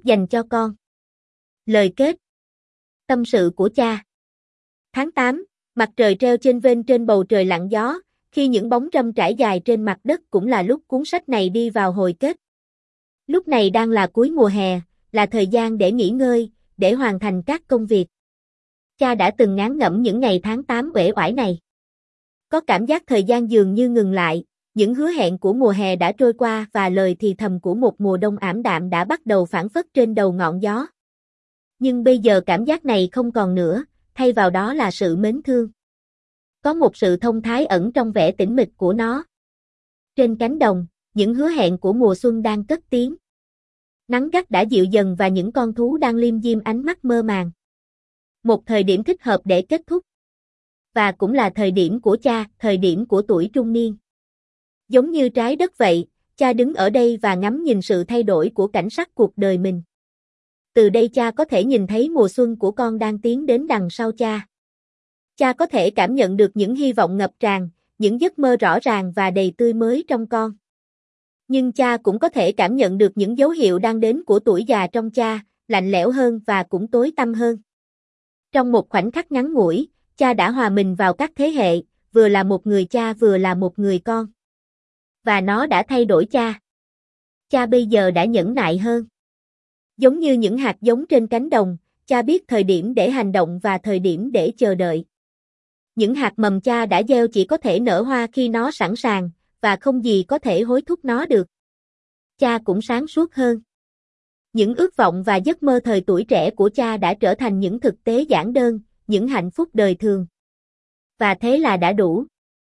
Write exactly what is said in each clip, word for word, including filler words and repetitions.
Dành cho con. Lời kết. Tâm sự của cha. Tháng tám, mặt trời treo trên vênh trên bầu trời lặng gió, khi những bóng râm trải dài trên mặt đất cũng là lúc cuốn sách này đi vào hồi kết. Lúc này đang là cuối mùa hè, là thời gian để nghỉ ngơi, để hoàn thành các công việc. Cha đã từng ngán ngẩm những ngày tháng tám uể oải này. Có cảm giác thời gian dường như ngừng lại, những hứa hẹn của mùa hè đã trôi qua và lời thì thầm của một mùa đông ảm đạm đã bắt đầu phảng phất trên đầu ngọn gió. Nhưng bây giờ cảm giác này không còn nữa, thay vào đó là sự mến thương. Có một sự thông thái ẩn trong vẻ tĩnh mịch của nó. Trên cánh đồng, những hứa hẹn của mùa xuân đang cất tiếng. Nắng gắt đã dịu dần và những con thú đang liêm diêm ánh mắt mơ màng. Một thời điểm thích hợp để kết thúc. Và cũng là thời điểm của cha, thời điểm của tuổi trung niên. Giống như trái đất vậy, cha đứng ở đây và ngắm nhìn sự thay đổi của cảnh sắc cuộc đời mình. Từ đây cha có thể nhìn thấy mùa xuân của con đang tiến đến đằng sau cha. Cha có thể cảm nhận được những hy vọng ngập tràn, những giấc mơ rõ ràng và đầy tươi mới trong con. Nhưng cha cũng có thể cảm nhận được những dấu hiệu đang đến của tuổi già trong cha, lạnh lẽo hơn và cũng tối tăm hơn. Trong một khoảnh khắc ngắn ngủi, cha đã hòa mình vào các thế hệ, vừa là một người cha vừa là một người con. Và nó đã thay đổi cha. Cha bây giờ đã nhẫn nại hơn. Giống như những hạt giống trên cánh đồng, cha biết thời điểm để hành động và thời điểm để chờ đợi. Những hạt mầm cha đã gieo chỉ có thể nở hoa khi nó sẵn sàng, và không gì có thể hối thúc nó được. Cha cũng sáng suốt hơn. Những ước vọng và giấc mơ thời tuổi trẻ của cha đã trở thành những thực tế giản đơn, những hạnh phúc đời thường. Và thế là đã đủ.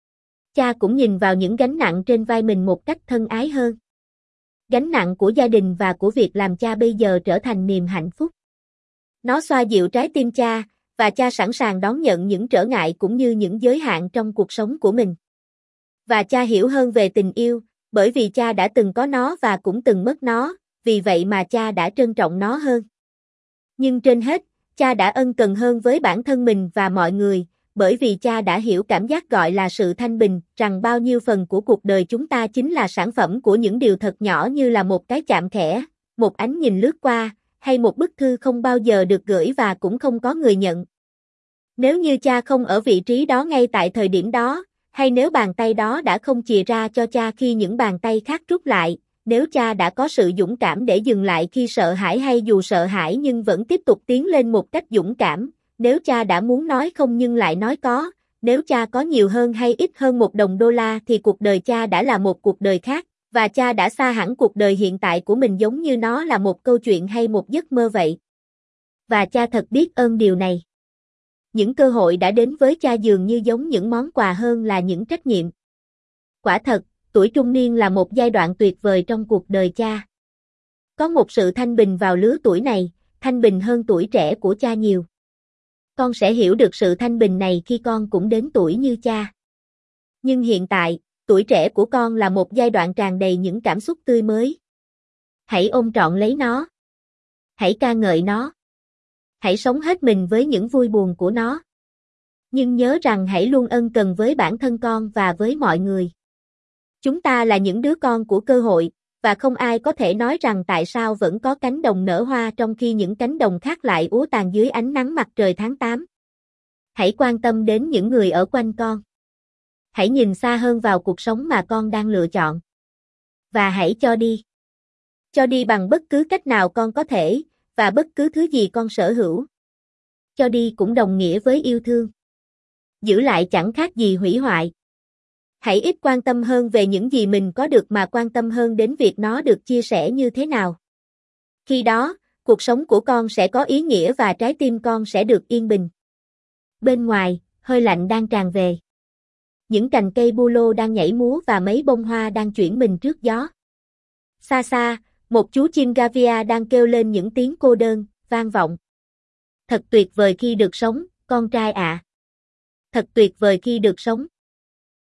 Cha cũng nhìn vào những gánh nặng trên vai mình một cách thân ái hơn. Gánh nặng của gia đình và của việc làm cha bây giờ trở thành niềm hạnh phúc. Nó xoa dịu trái tim cha, và cha sẵn sàng đón nhận những trở ngại cũng như những giới hạn trong cuộc sống của mình. Và cha hiểu hơn về tình yêu, bởi vì cha đã từng có nó và cũng từng mất nó, vì vậy mà cha đã trân trọng nó hơn. Nhưng trên hết, cha đã ân cần hơn với bản thân mình và mọi người, bởi vì cha đã hiểu cảm giác gọi là sự thanh bình, rằng bao nhiêu phần của cuộc đời chúng ta chính là sản phẩm của những điều thật nhỏ như là một cái chạm khẽ, một ánh nhìn lướt qua, hay một bức thư không bao giờ được gửi và cũng không có người nhận. Nếu như cha không ở vị trí đó ngay tại thời điểm đó, hay nếu bàn tay đó đã không chìa ra cho cha khi những bàn tay khác rút lại, nếu cha đã có sự dũng cảm để dừng lại khi sợ hãi hay dù sợ hãi nhưng vẫn tiếp tục tiến lên một cách dũng cảm, nếu cha đã muốn nói không nhưng lại nói có, nếu cha có nhiều hơn hay ít hơn một đồng đô la thì cuộc đời cha đã là một cuộc đời khác, và cha đã xa hẳn cuộc đời hiện tại của mình giống như nó là một câu chuyện hay một giấc mơ vậy. Và cha thật biết ơn điều này. Những cơ hội đã đến với cha dường như giống những món quà hơn là những trách nhiệm. Quả thật, tuổi trung niên là một giai đoạn tuyệt vời trong cuộc đời cha. Có một sự thanh bình vào lứa tuổi này, thanh bình hơn tuổi trẻ của cha nhiều. Con sẽ hiểu được sự thanh bình này khi con cũng đến tuổi như cha. Nhưng hiện tại, tuổi trẻ của con là một giai đoạn tràn đầy những cảm xúc tươi mới. Hãy ôm trọn lấy nó. Hãy ca ngợi nó. Hãy sống hết mình với những vui buồn của nó. Nhưng nhớ rằng hãy luôn ân cần với bản thân con và với mọi người. Chúng ta là những đứa con của cơ hội, và không ai có thể nói rằng tại sao vẫn có cánh đồng nở hoa trong khi những cánh đồng khác lại úa tàn dưới ánh nắng mặt trời tháng tám. Hãy quan tâm đến những người ở quanh con. Hãy nhìn xa hơn vào cuộc sống mà con đang lựa chọn. Và hãy cho đi. Cho đi bằng bất cứ cách nào con có thể, và bất cứ thứ gì con sở hữu. Cho đi cũng đồng nghĩa với yêu thương. Giữ lại chẳng khác gì hủy hoại. Hãy ít quan tâm hơn về những gì mình có được mà quan tâm hơn đến việc nó được chia sẻ như thế nào. Khi đó, cuộc sống của con sẽ có ý nghĩa và trái tim con sẽ được yên bình. Bên ngoài, hơi lạnh đang tràn về. Những cành cây bu lô đang nhảy múa và mấy bông hoa đang chuyển mình trước gió. Xa xa, một chú chim Gavia đang kêu lên những tiếng cô đơn, vang vọng. Thật tuyệt vời khi được sống, con trai ạ. À. Thật tuyệt vời khi được sống.